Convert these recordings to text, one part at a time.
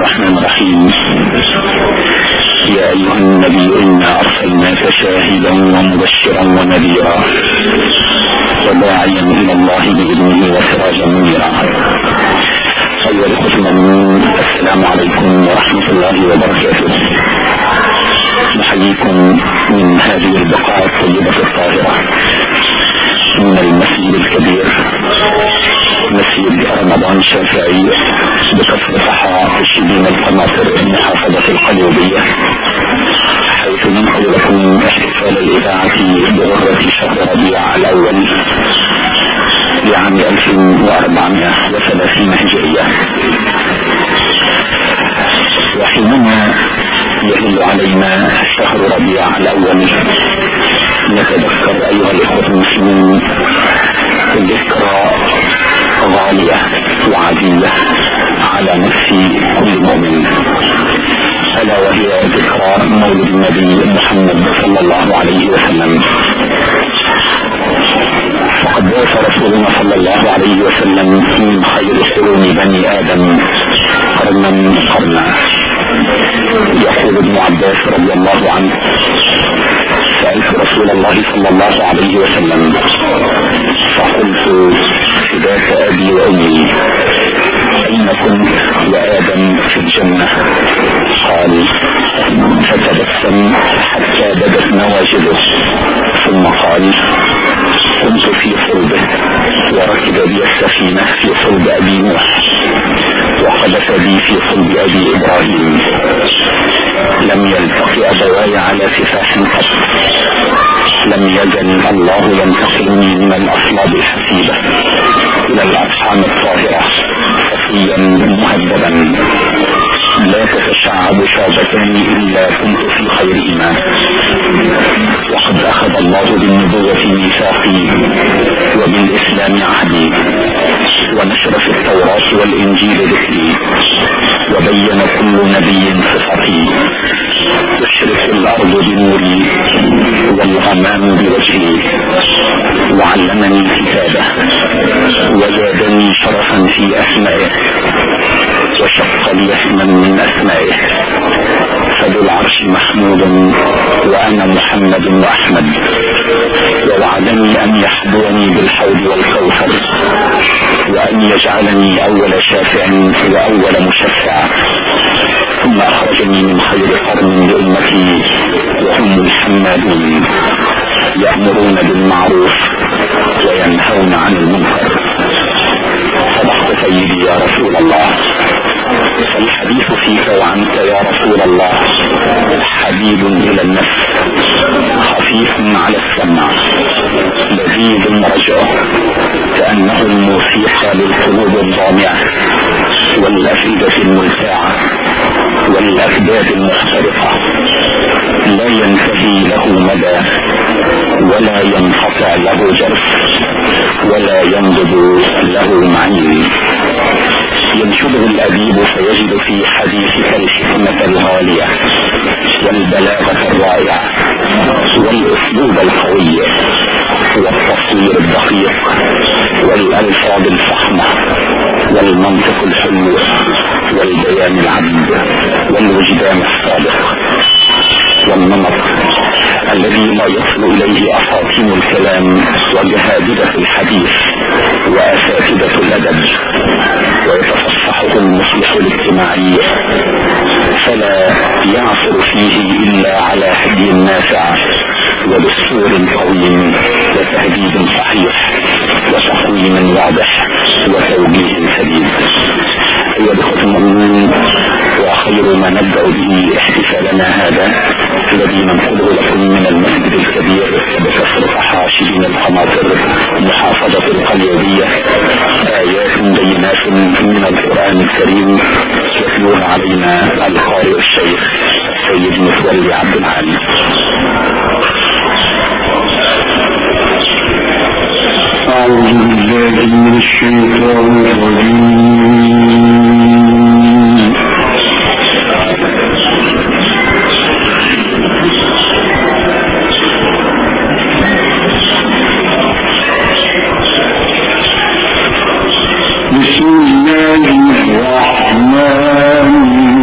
الرحمن الرحيم. يا أيها النبي إنا أرسلناك شاهدا ومبشرا ونذيرا وداعيا إلى الله بإذنه وسراجا منيرا. أيها الأخوة المؤمنون، السلام عليكم ورحمة الله وبركاته. نحييكم من هذه البقاع الطيبة الطاهرة من المسجد الكبير، مسجد رمضان الشافعي بكفر صحراء شبين القناطر محافظة القليوبية، حيث ننقل لكم احتفال الإذاعة بغرة شهر ربيع الأول لعام 1430 هجرية. وحينما يهل علينا شهر ربيع الأول نتذكر أيها الإخوة المسلمين ذكرى غالية وعزيزة على نفس كل مؤمن، ألا وهي ذكرى مولد النبي محمد صلى الله عليه وسلم. فقد بعث رسولنا صلى الله عليه وسلم من خير قرون بني آدم قرنا. يقول ابن عباس رضي الله عنه: سألت رسول الله صلى الله عليه وسلم فقلت: فداك أبي وأمي، أين كنت وآدم في الجنة؟ قال: فتبسم حتى بدت نواجذه، ثم قال: كنت في صلبه وركب بي السفينة في صلب أبي نوح، وقذف بي في صلب أبي إبراهيم. لم يلتقي أبواي على سفاح قط، لم يزل الله ينتقلني من الأصلاب الحسيبة إلى الأرحام الطاهرة صفيا مهذبا، لا تتشعب شعبتان إلا كنت في خيرهما. وقد أخذ الله بالنبوة ميثاقي وبالإسلام عهدي، ونشر في التوراة والإنجيل ذكري، وبين كل نبي صفتي. تشرق الأرض بنوري والغمام بوجهي، وعلمني كتابه وزادني شرفا في أسمائه، وشق لي اسما من أسمائه. فذو العرش محمود وأنا محمد وأحمد، ووعدني أن يحضرني بالحوض والكوثر، وأن يجعلني أول شافع وأول مشفع. ثم أخرجني من خير قرن لأمتي وهم الحمادون، يأمرون بالمعروف وينهون عن المنكر. صدقت سيدي يا رسول الله، فالحديث فيك وعنك يا رسول الله حبيب إلى النفس، خفيف على السمع، لذيذ رجعه، كأنه الموسيقى للقلوب الضامعة والأفئدة الملتاعة والأكباد المخترقة. لا ينتهي له مدى ولا ينقطع له جرف ولا ينضب له معين. ينشده الأديب فيجد في حديثك الحكمة الغالية والبلاغة الرائعة والأسلوب القوي والتصوير الدقيق والألفاظ الفخمة والمنطق الحلو والبيان العذب والوجدان الصادق والنمط الذي لا يصل إليه أساطين الكلام وجهابذة الحديث وأساتذة الأدب، ويتصفحه المصلح الاجتماعي فلا يعثر فيه إلا على هدي نافع ودستور قويم وتهديد صحيح وتقويم واضح وتوجيه سديد. أيها الأخوة المؤمنين، وخير ما نبدأ به احتفالنا هذا الذي ننقله لكم من المسجد الكبير بكفر صحراء شبين القناطر محافظة القليوبية آيات بينات من القرآن الكريم يتلوها علينا القارئ الشيخ سيد متولي عبد العالي. أعوذ بالله من الشيطان الرجيم. بسم الله الرحمن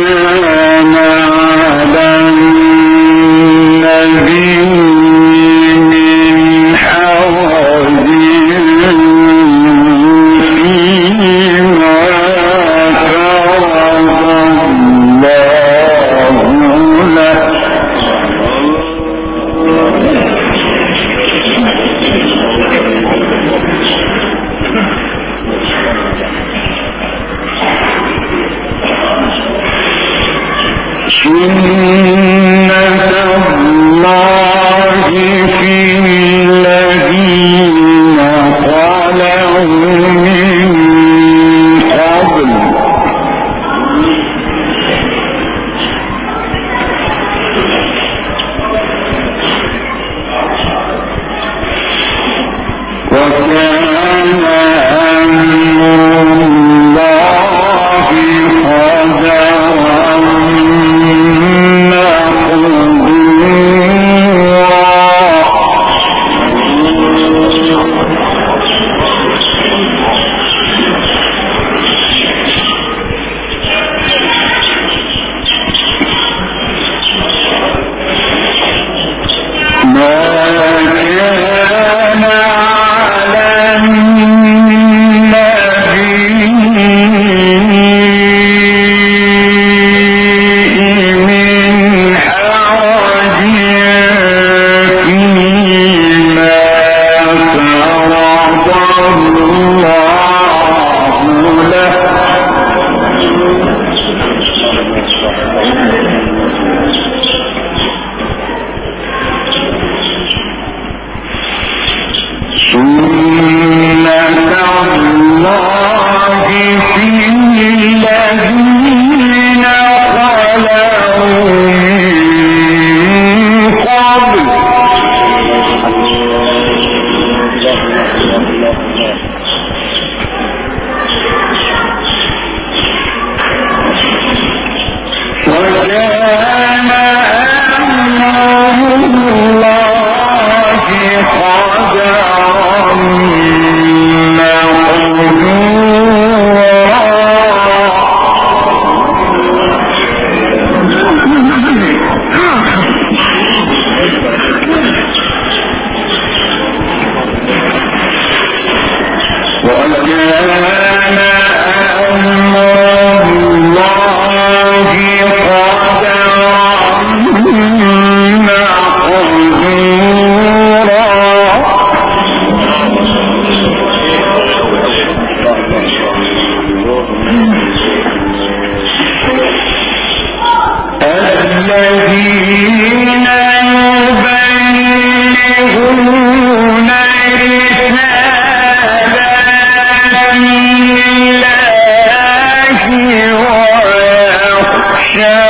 يخشى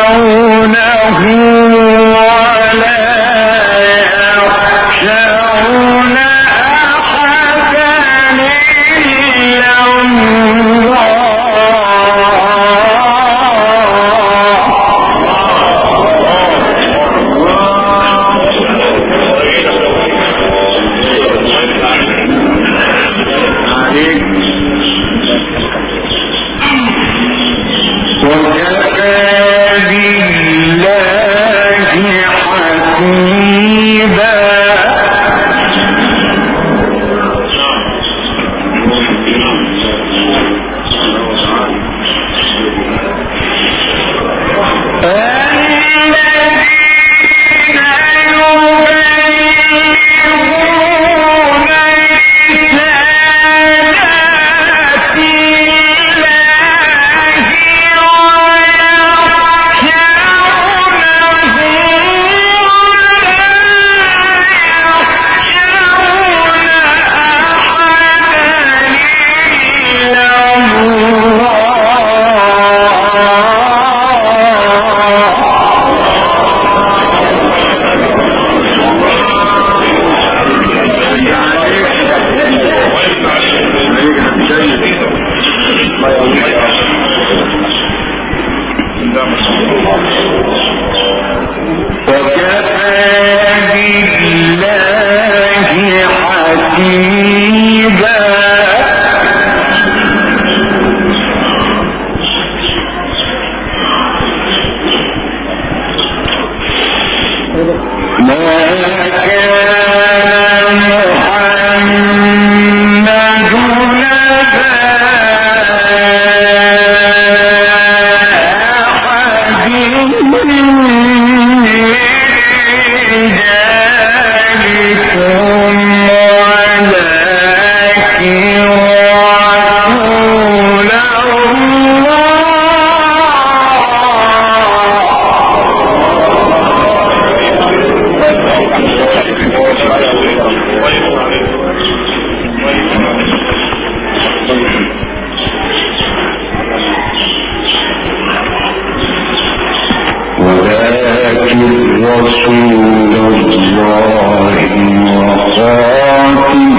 رسول الله وقاتل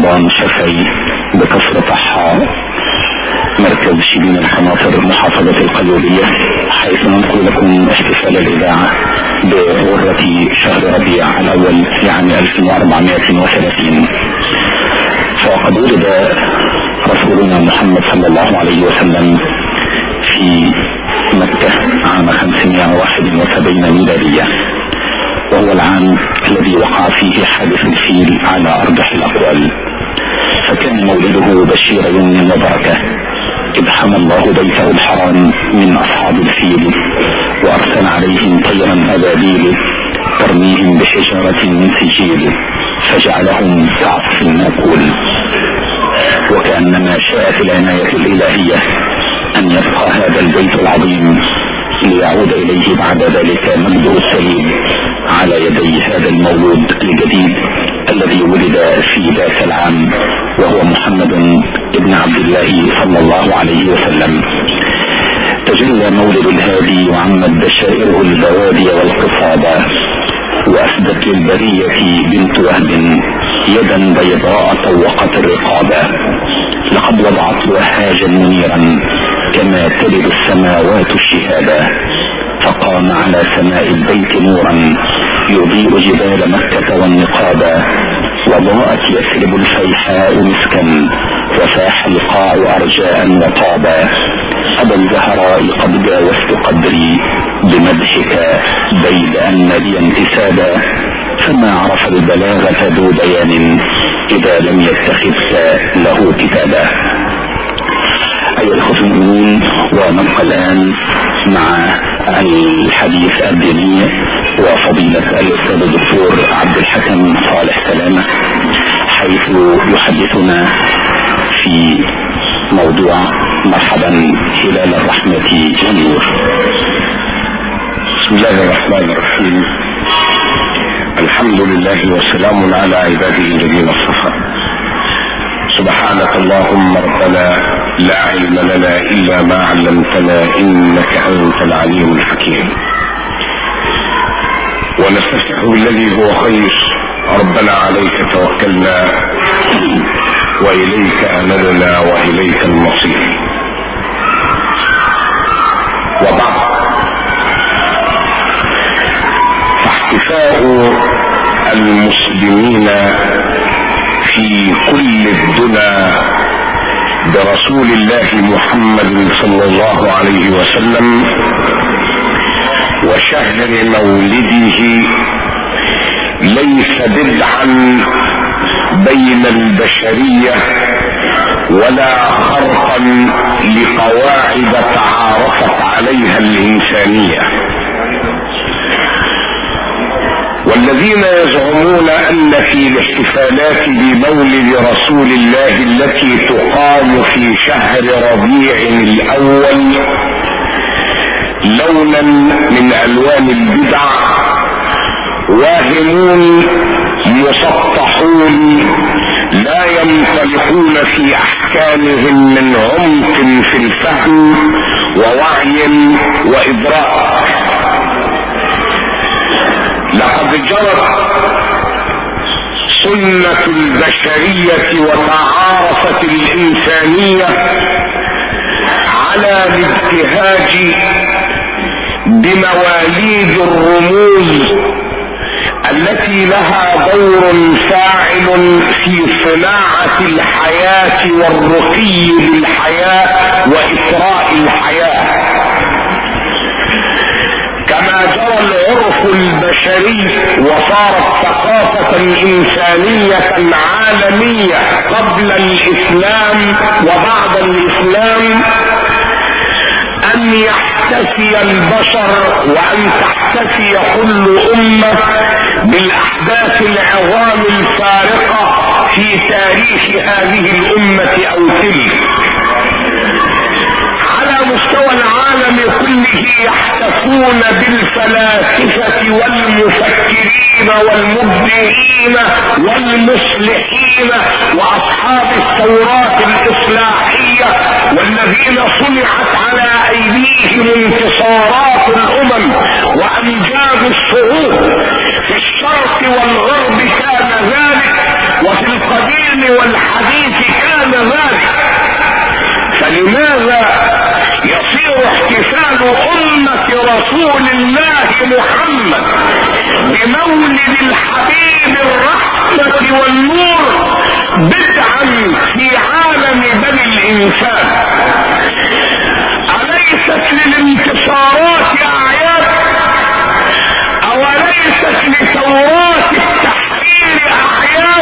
رمضان شافعي بكفر طحا، مركز شبين القناطر، محافظة القليوبية، حيث ننقل لكم احتفال الإذاعة بغرة شهر ربيع الأول يعني 1430. فقد ولد رسولنا محمد صلى الله عليه وسلم في مكة عام 571 ميلادية، وهو العام الذي وقع فيه حادث الفيل على أرجح الأقوال، فكان مولده بشير يوم وبركة، إذ حمى الله بيته الحرام من أصحاب الفيل وأرسل عليهم طيرا أبابيل ترميهم بحجارة من سجيل فجعلهم كعصف مأكول. وكأنما شاءت العناية الإلهية أن يبقى هذا البيت العظيم ليعود إليه بعد ذلك مجده السليم على يدي هذا المولود الجديد الذي ولد في ذاك العام، وهو محمد ابن عبد الله صلى الله عليه وسلم. تجلى مولد الهادي وعمت بشائره البوادي والقصابة، وأسدت للبرية بنت وهب يدا بيضاء طوقت الرقابة، لقد وضعت وهاجا منيرا كما تلد السماوات الشهابا، فقام على سماء البيت نورا يضيء جبال مكة والنقابا، وضاءت يثرب الفيحاء مسكا وفاح القاع أرجاء وطابا. أبا الزهراء قد جاوزت قدري بمدحك بيد أن لي انتسابا، فما عرف البلاغة ذو بيان إذا لم يتخذك له كتابا. أيها الأخوة المؤمنون، ونبقى الآن مع الحديث الديني وفضيلة الأستاذ الدكتور عبد الحكم صالح سلامة، حيث يحدثنا في موضوع مرحبا هلال الرحمة والنور. بسم الله الرحمن الرحيم. الحمد لله والسلام على عباده الذين اصطفى. سبحانك اللهم ربنا لا علم لنا إلا ما علمتنا إنك أنت العليم الحكيم، ونستفتح بالذي هو خير. ربنا عليك توكلنا وإليك أنبنا وإليك المصير. وبعد، فاحتفاء المسلمين في كل الدنيا برسول الله محمد صلى الله عليه وسلم وشهر مولده ليس بدعا بين البشرية ولا خرقا لقواعد تعارفت عليها الإنسانية. والذين يزعمون أن في الاحتفالات بمولد رسول الله التي تقام في شهر ربيع الأول لونا من ألوان البدع واهمون مسطحون لا ينطلقون في أحكامهم من عمق في الفهم ووعي وإدراك. لقد جرت سنة البشرية وتعارفت الإنسانية على الابتهاج بمواليد الرموز التي لها دور فاعل في صناعة الحياة والرقي للحياة وإسراء الحياة، كما جرى العرف البشري وصارت ثقافة إنسانية عالمية قبل الإسلام وبعد الإسلام أن يحتفي البشر وأن تحتفي كل أمة بالأحداث العظام الفارقة في تاريخ هذه الأمة أو تلك. على مستوى العالم كله يحتفون بالفلاسفة والمفكرين والمبدعين والمصلحين وأصحاب الثورات الإصلاحية والذين صنعت على أيديهم انتصارات الأمم وأمجاد الشعوب. في الشرق والغرب كان ذلك، وفي القديم العلم والحديث كان ذلك، فلماذا يصير احتفال أمة رسول الله محمد بمولد الحبيب الرحمة والنور بدعا في عالم بني الإنسان؟ أليست للانتصارات أعياد؟ أوليست لثورات التحرير أعياد؟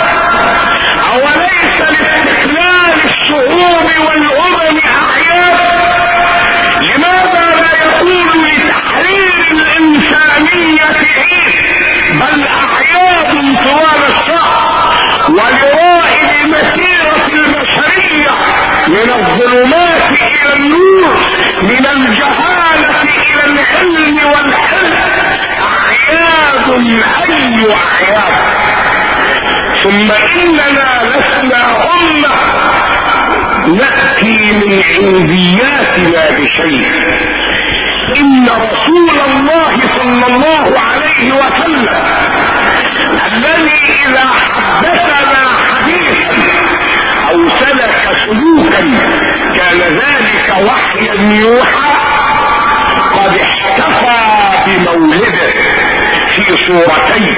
أوليس لاستقلال الشعوب والأمم أعياد؟ لماذا لا يكون لتحرير الإنسانية عيد، بل أعياد طوال الشهر ولرائد مسيرة البشرية من الظلمات إلى النور، من الجهالة إلى العلم والحلم؟ أعياد أي أعياد! ثم إننا لسنا أمة نأتي من عندياتنا بشيء. إن رسول الله صلى الله عليه وسلم الذي إذا حدثنا حديثا أو سلك سلوكا كان ذلك وحيا يوحى، قد احتفى بمولده في صورتين.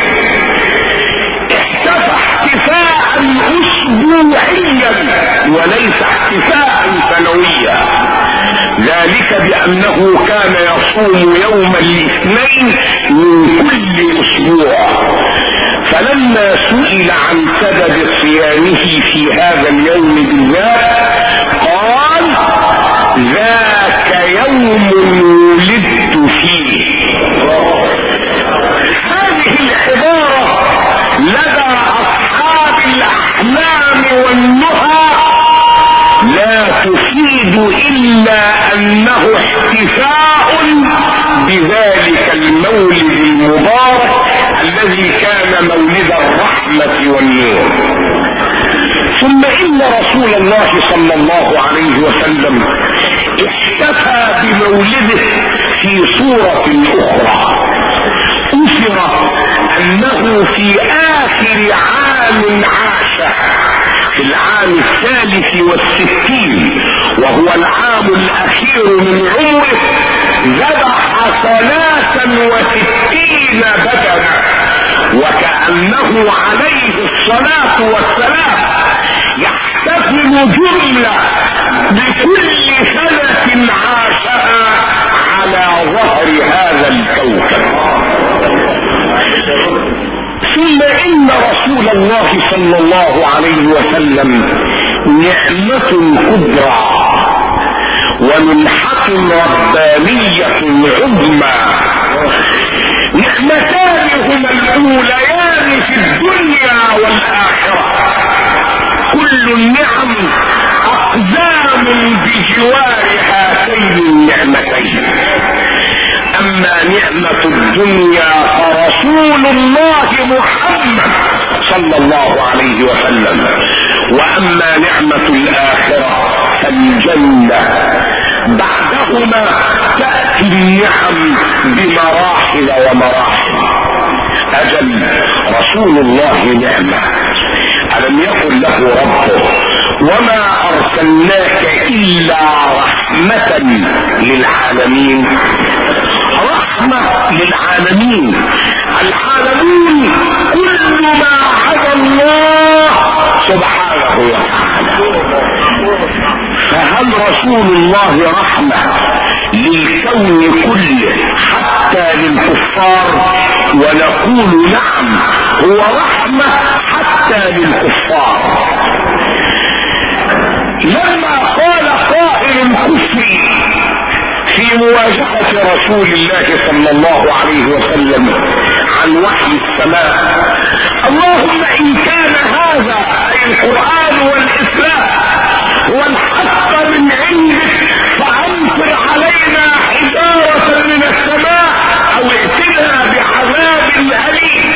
احتفى احتفاء اسبوعيا وليس احتفاء سنويا، ذلك بانه كان يصوم يوم الاثنين من كل اسبوع، فلما سئل عن سبب صيامه في هذا اليوم بالذات قال: ذاك يوم ولدت فيه. هذه العبارة لدى أصحاب الأحلام والنهى لا تفيد إلا أنه احتفاء بذلك المولد المبارك الذي كان مولد الرحمة والنور. ثم إن رسول الله صلى الله عليه وسلم احتفى بمولده في صورة أخرى. أثر أنه في آخر عام عاشه في العام 63 وهو العام الأخير من عمره ذبح 63 بدنة، وكأنه عليه الصلاة والسلام يحتفل جملة بكل سنة عاشها على ظهر هذا الكوكب. ثم إن رسول الله صلى الله عليه وسلم نعمة كبرى ومنحة ربانية عظمى، نعمتان هما الأوليان في الدنيا والآخرة. كل النعم أقدام بجوار هاتين النعمتين. أما نعمة الدنيا فرسول الله محمد صلى الله عليه وسلم، وأما نعمة الآخرة فالجنة. بعدهما تأتي النعم بمراحل ومراحل. أجل رسول الله نعمة، ألم يقل له ربه: وما أرسلناك إلا رحمة للعالمين؟ رحمة للعالمين. العالمين كل ما عدا الله سبحانه وتعالى. فهل رسول الله رحمة للكون كله حتى للكفار؟ ونقول نعم، هو رحمة حتى للكفار. لما قال قائل الكفر في مواجهة رسول الله صلى الله عليه وسلم عن وحي السماء: اللهم إن كان هذا أي القرآن والإسلام هو الحق من عندك فأمطر علينا حجارة من السماء أو ائتنا بعذاب أليم.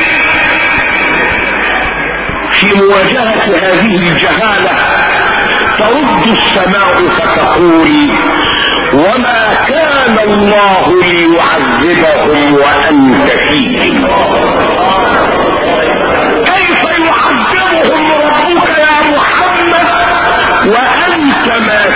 في مواجهة هذه الجهالة ترد السماء فتقول: وما كان الله ليعذبهم وأنت فيهم. كيف يعذبهم ربك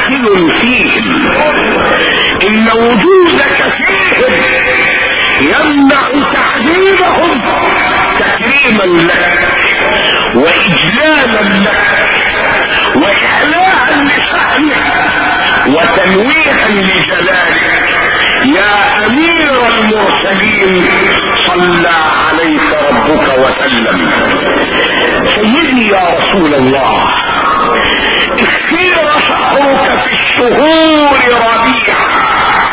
داخل فيهم، ان وجودك فيهم يمنع تعذيبهم تكريما لك واجلالا لك واعلاء لشأنك وتنويها لجلالك. يا امير المرسلين صلى عليك ربك وسلم. سيدي يا رسول الله، اختير شهرك في الشهور ربيعا،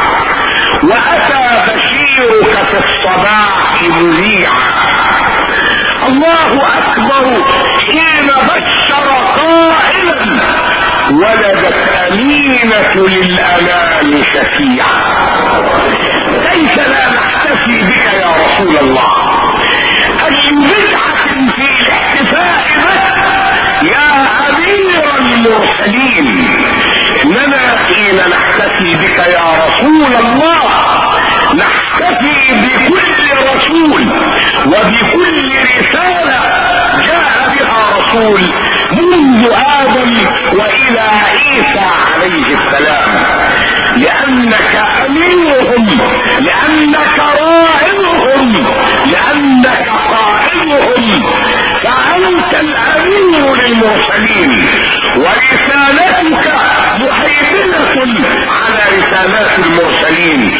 واتى بشيرك في الصباح مذيعا. الله اكبر حين بشر قائلا ولدت امينة للانام شفيعا. كيف لا نحتفي بك يا رسول الله؟ اي بدعة في الاحتفاء بك يا امير المرسلين؟ اننا حين نحتفي بك يا رسول الله نحتفي بكل رسول وبكل رسالة جاء بها رسول منذ آدم وإلى عيسى عليه السلام، لأنك أميرهم، لأنك راعيهم، لأنك قائدهم، فأنت الأمير للمرسلين، ورسالتك مهيمنة على رسالات المرسلين،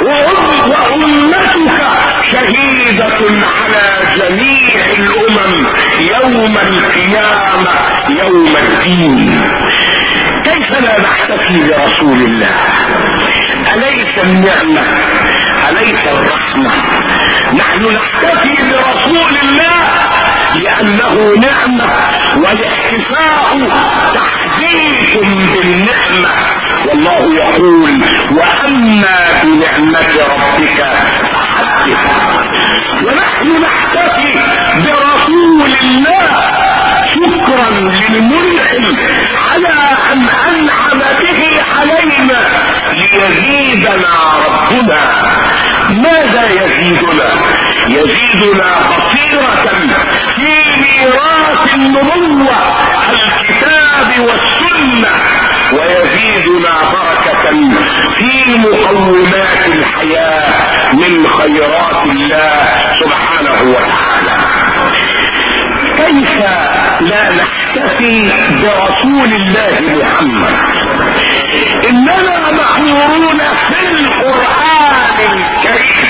وأمتك شهيدة على جميع الأمم يوم القيامة يوم الدين. كيف لا نحتفي برسول الله؟ أليس النعمة؟ أليس الرحمة؟ نحن نحتفي برسول الله لأنه نعمة، والاحتفاء تحديث بالنعمة، والله يقول وأما بنعمة ربك فحدث. ونحن نحتفي برسول الله شكرا للمنعم على أن أنعم به علينا ليزيدنا ربنا. ماذا يزيدنا؟ يزيدنا بصيرة في ميراث النبوة الكتاب والسنة، ويزيدنا بركة في مقومات الحياة من خيرات الله سبحانه وتعالى. كيف لا نحتفي برسول الله محمد؟ اننا مأمورون في القرآن الكريم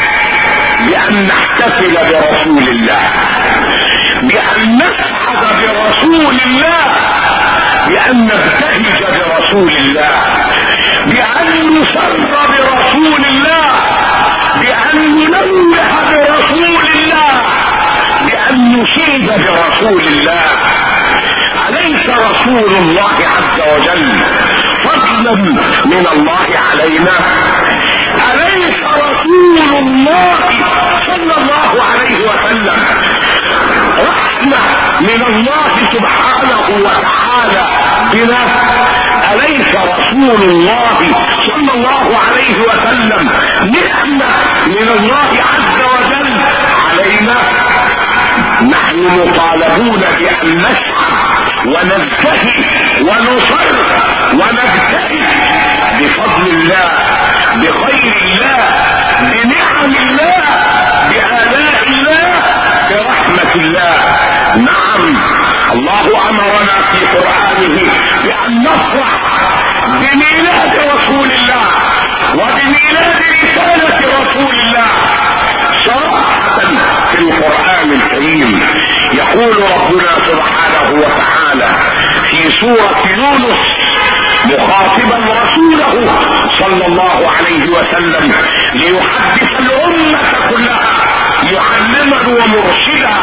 بأن نحتفل برسول الله، بأن نسعد برسول الله، بأن نبتهج برسول الله، بأن نسر برسول الله، بأن ننوه برسول الله، بأن نشيد برسول الله. أليس رسول الله عز وجل فضلا من الله علينا؟ أليس رسول الله صلى الله عليه وسلم رحمة من الله سبحانه وتعالى بنا؟ أليس رسول الله صلى الله عليه وسلم نعمة من الله عز وجل علينا؟ نحن مطالبون بأن نسعى ونبتهج ونصر ونبتهج بفضل الله، بخير الله، بنعم الله، بآلاء الله، برحمة الله. نعم، الله أمرنا في قرآنه بأن نفرح بميلاد رسول الله وبميلاد رسالة رسول الله. صراحة في القرآن الكريم يقول ربنا سبحانه وتعالى في سورة يونس مخاطبا رسوله صلى الله عليه وسلم ليحدث الأمة كلها معلما ومرشدا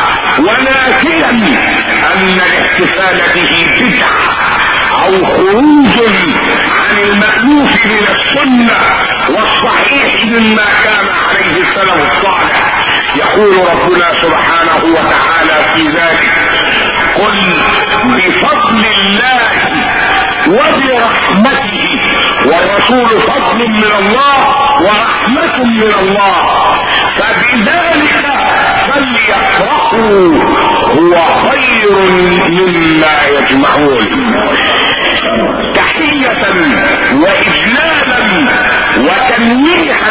وناكيا أن الاحتفال به بدعة أو خروج عن المألوف من السنة والصحيح مما كان عليه السلف الصالح. يقول ربنا سبحانه وتعالى في ذلك قل بفضل الله وبرحمته، والرسول فضل من الله ورحمة من الله، فبذلك فليفرحوا هو خير مما يجمعون. تحية واجلالا وتنويها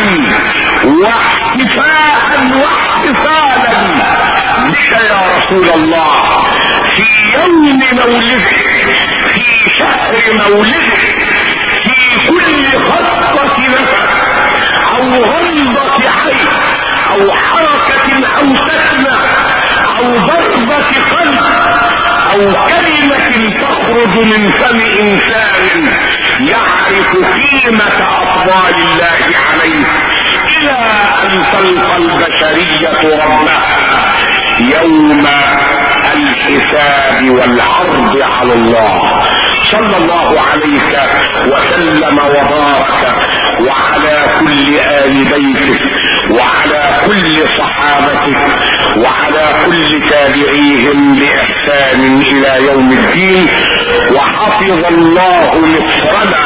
واحتفاء واحتفالا بك يا رسول الله في يوم مولدك، في شهر مولدك، في كل خطة نفس او غمضة عين او حركة او سكنة او ضربة قلب او كلمة تخرج من فم انسان يعرف قيمة افضال الله عليه، الى ان تلقى البشرية ربها يوم الحساب والعرض على الله. صلى الله عليك وسلم وبارك وعلى كل آل بيتك وعلى كل صحابتك وعلى كل تابعيهم بإحسان إلى يوم الدين. وحفظ الله مصرنا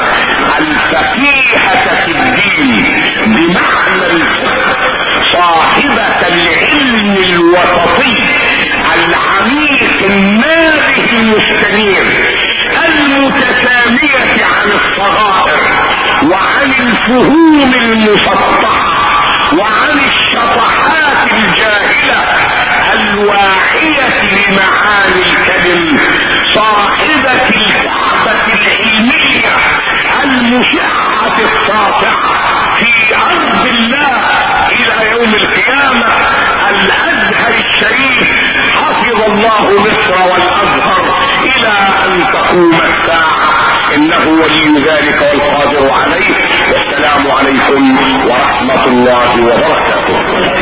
الفقيهة في الدين بمعنى الفقه، صاحبة العلم الوسطي العميق النابه المستنير المتسامية عن الصغائر وعن الفهوم المسطحة وعن الشطحات الجاهلة الواعية لمعاني الكلم، صاحبة الكعبة العلمية المشعة الساطعة في أرض الله إلى يوم القيامة، الأزهر الشريف. حفظ الله مصر والأزهر إلى أن تقوم الساعة، إنه ولي ذلك والقادر عليه. والسلام عليكم ورحمة الله وبركاته.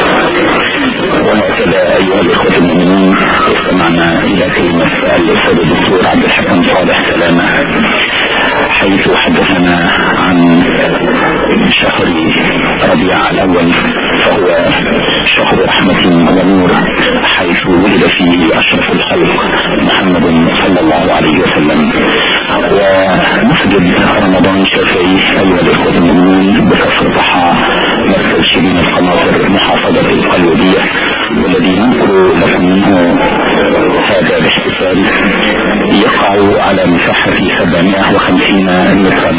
وهكذا أيها الإخوة المؤمنين استمعنا إلى كلمة الأستاذ الدكتور عبد الحكيم صالح سلامة، حيث حدثنا عن شهر ربيع الأول، فهو شهر رحمة ونور، حيث ولد فيه أشرف الخلق محمد صلى الله عليه وسلم. ومسجد رمضان الشافعي أيها الإخوة المؤمنين بكفر ضحى مركز شبين القناطر محافظة القليوبية، والذي ننقل لكم منه هذا الاحتفال يقع على مساحة 750 مترا،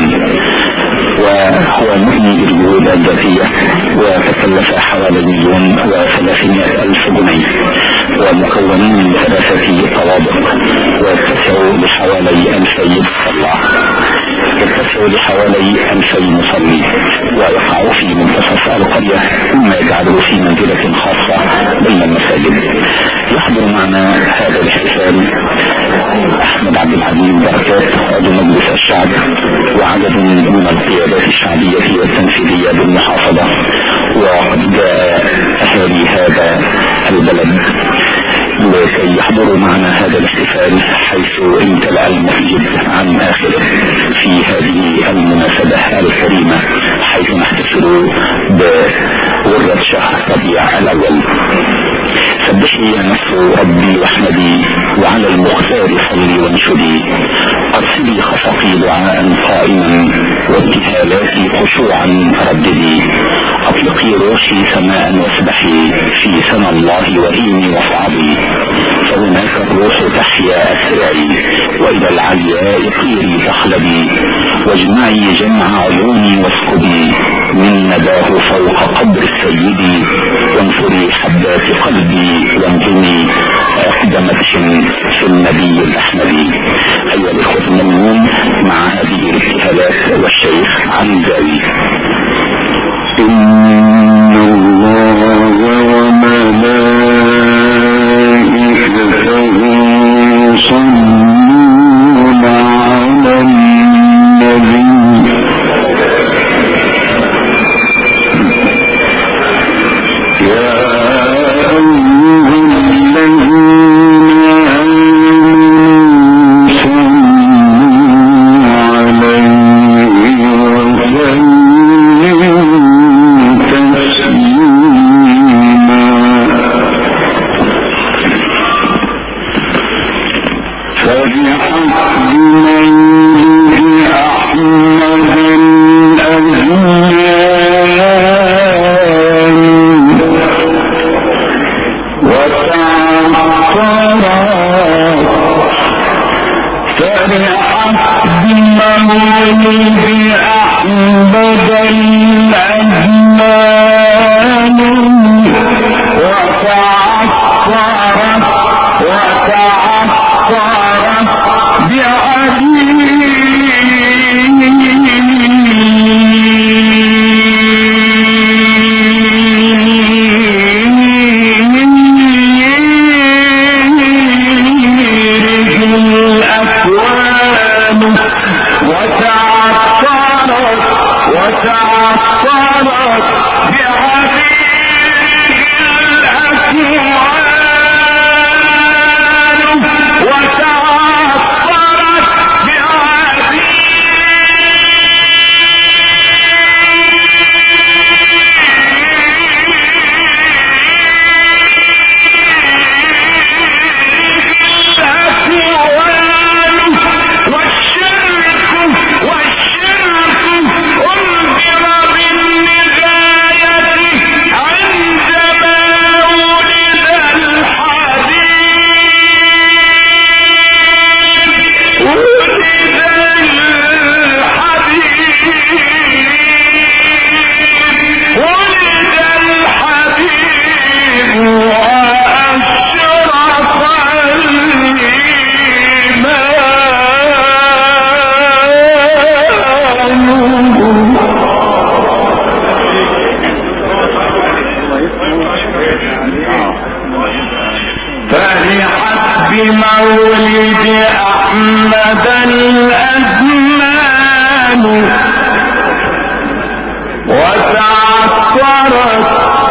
وهو مبني بالجهود الذاتية وتكلف حوالي 1,300,000 جنيه، ومكون من 3 طوابق، ويتسع لحوالي 2000 صلاة، يتسع لحوالي 2000 مصلي، ويقع في منتصف القرية، مما يجعله في منزلة خاصة بين المساجد. يحضر معنا هذا الاحتفال احمد عبد العزيز بركات عضو مجلس الشعب، وعدد من القيادات الشعبية والتنفيذية بالمحافظة، وقد جاء اهالي هذا البلد لكي يحضروا معنا هذا الاحتفال، حيث امتلأ المسجد عن اخره في هذه المناسبة الكريمة، حيث نحتفل بغرة شهر ربيع الاول. سبحي يا نفس ربي واحمدي، وعلى المختار صلي وانشدي، ارسلي خفقي دعاء قائما، وابتهالاتي خشوعا رددي، اطلقي روحي سماء واسبحي في سمى الله وإيمي وصعبي، فهناك الروح تحيا اسرعي، والى العلياء طيري تخلدي، واجمعي جمع عيوني واسكبي من نداه فوق قبر السيد، وانثري حبات قلبي وانجمي عقد مدح في النبي الاحمدي. ايها الاخوة المؤمنون، مع هذه الابتهالات والشيخ عن زاوي. إن الله وملائكته يصلون على النبي المولد أحمد الأزمان وتعطرت بمولد أحمد الأزمان وتعطرت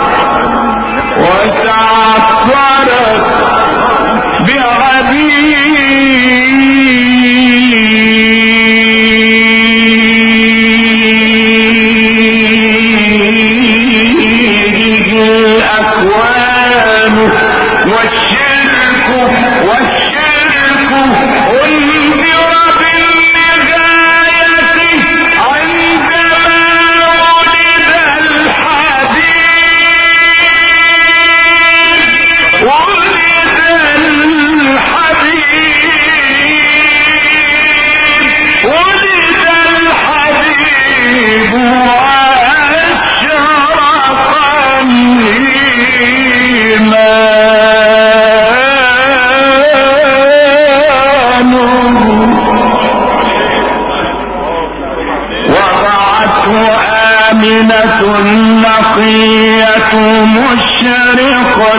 الأكوان والشرك أنذر بالنهاية عندما ولد الحبيب آمنة نقية مشرقا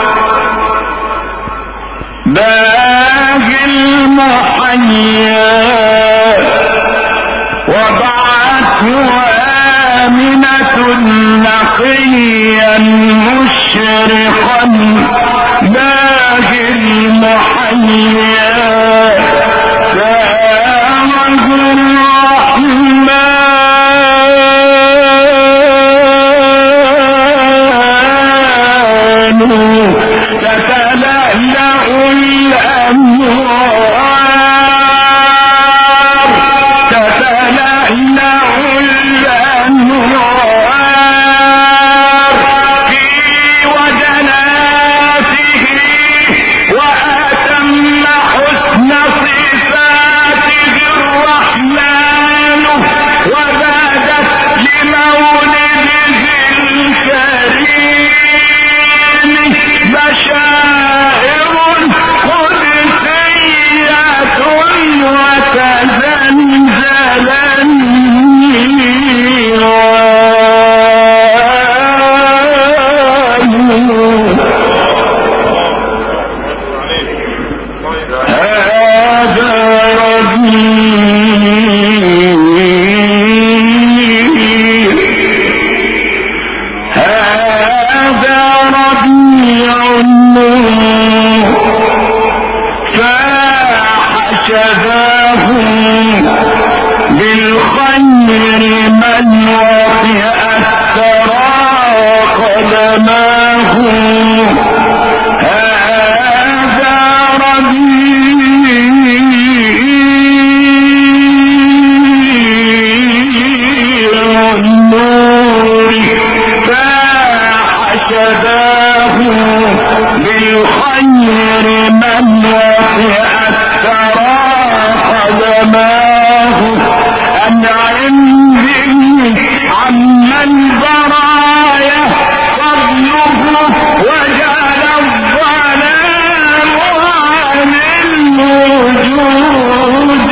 باهي المحيا وضعته آمنة نقيا مشرقا باهي المحيا سامه الرحمن تتلألأ الأنوار في وجناته وأتم حسن صفاته الرحمن وبادت لمولده الكريم بشائر قدسية وتزلزل النيران هذا ربيع النور فاح شذاه بالخير من وطئت ثرى قدماه هذا ربيع النور فاح شذاه بالخير من وطئت ثرى عظماه أنعم به عمن برايا فضله وجعل الظلام عن الوجود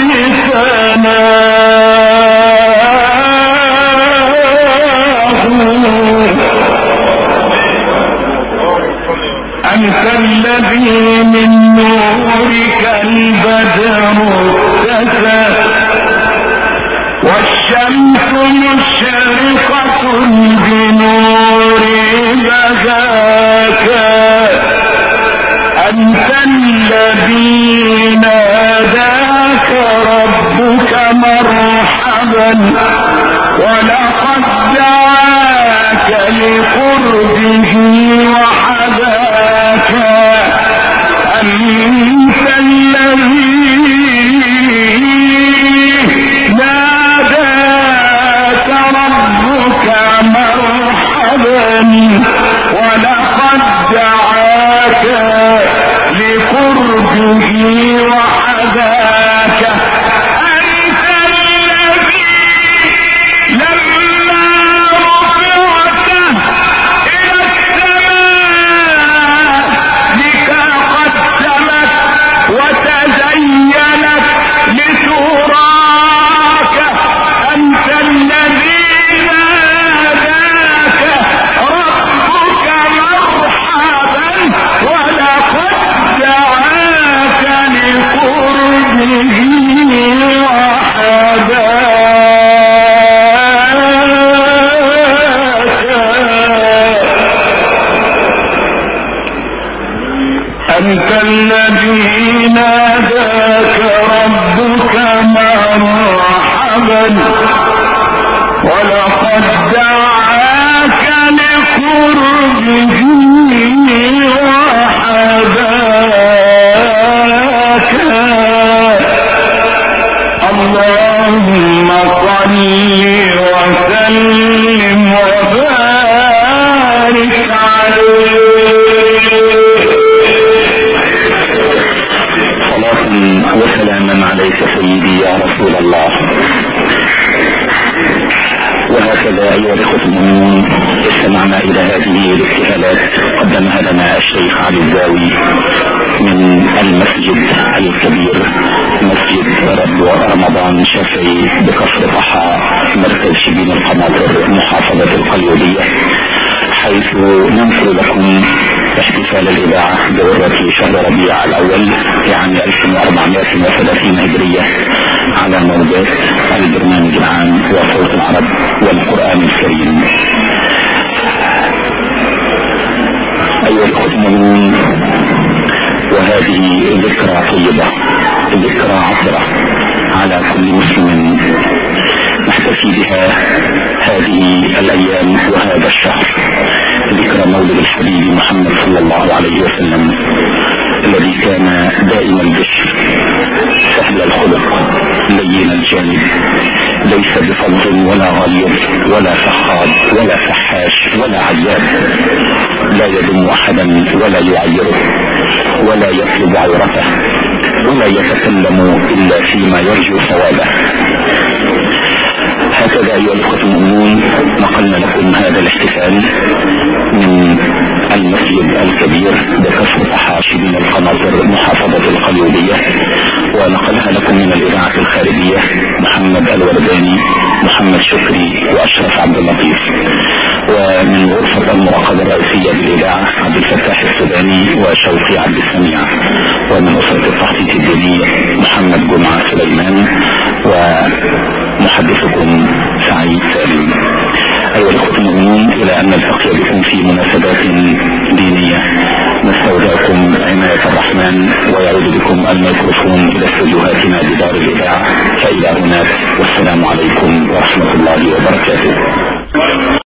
أنت الذي من نورك البدر اتسى والشمس مشرقة بنور بهاك أنت الذي ناداك ربك مرحبا ولقد دعاك لقربه وحداك أنت الذي ناداك ربك مرحبا ولقد دعاك لقربه وحداك أنت الذي لما رفعت إلى السماء بك قدمت وتزينت لتراك أنت الذي ناداك ربك مرحبا ولقد دعاك لقربه وحداك أنت الذي ناداك ربك مرحبا ولقد دعاك لقربه وحداك اللهم صل وسلم وبارك عليه. صلاة وسلاما عليك سيدي يا رسول الله. وهكذا أيها الإخوة المؤمنون استمعنا إلى هذه الابتهالات قدمها لنا الشيخ علي الزاوي من المسجد الكبير مسجد رمضان شافعي بكفر طحا مركز شبين القناطر محافظة القليوبية، حيث ننقل لكم احتفال الإذاعة دورة شهر ربيع الأول عام 1430 هجرية على موجات البرنامج العام وصوت العرب والقرآن الكريم. أيها الأخوة المؤمنون، وهذه ذكرى طيبة، ذكرى عطرة على كل مسلم نحتفي بها هذه الأيام وهذا الشهر، ذكرى مولد الحبيب محمد صلى الله عليه وسلم الذي كان دائم البشر سهل الخلق لين الجانب، ليس بفظ ولا غليظ ولا فخاد ولا فحاش ولا عياب، لا يذم أحدا ولا يعيره ولا يطلب عورته ولا يتكلم إلا فيما يرجو ثوابه. هكذا أيها الأخوة المؤمنون نقلنا لكم هذا الاحتفال من المسجد الكبير بكفر طحا شبين القناطر محافظة القليوبية، ونقلها لكم من الإذاعة الخارجية محمد الورداني، محمد شكري، وأشرف عبد اللطيف، ومن غرفة المراقبة الرئيسية بالإذاعة عبد الفتاح السوداني وشوقي عبد السميع، ومن أسرة التخطيط الديني محمد جمعة سليمان، ومحدثكم سعيد سالم. أيها الأخوة المؤمنون، إلى أن نلتقي بكم في مناسبات دينية نستودعكم عناية الرحمن، ويعود بكم الميكروفون إلى استديوهاتنا بدار الإذاعة. فإلى هناك، والسلام عليكم ورحمة الله وبركاته.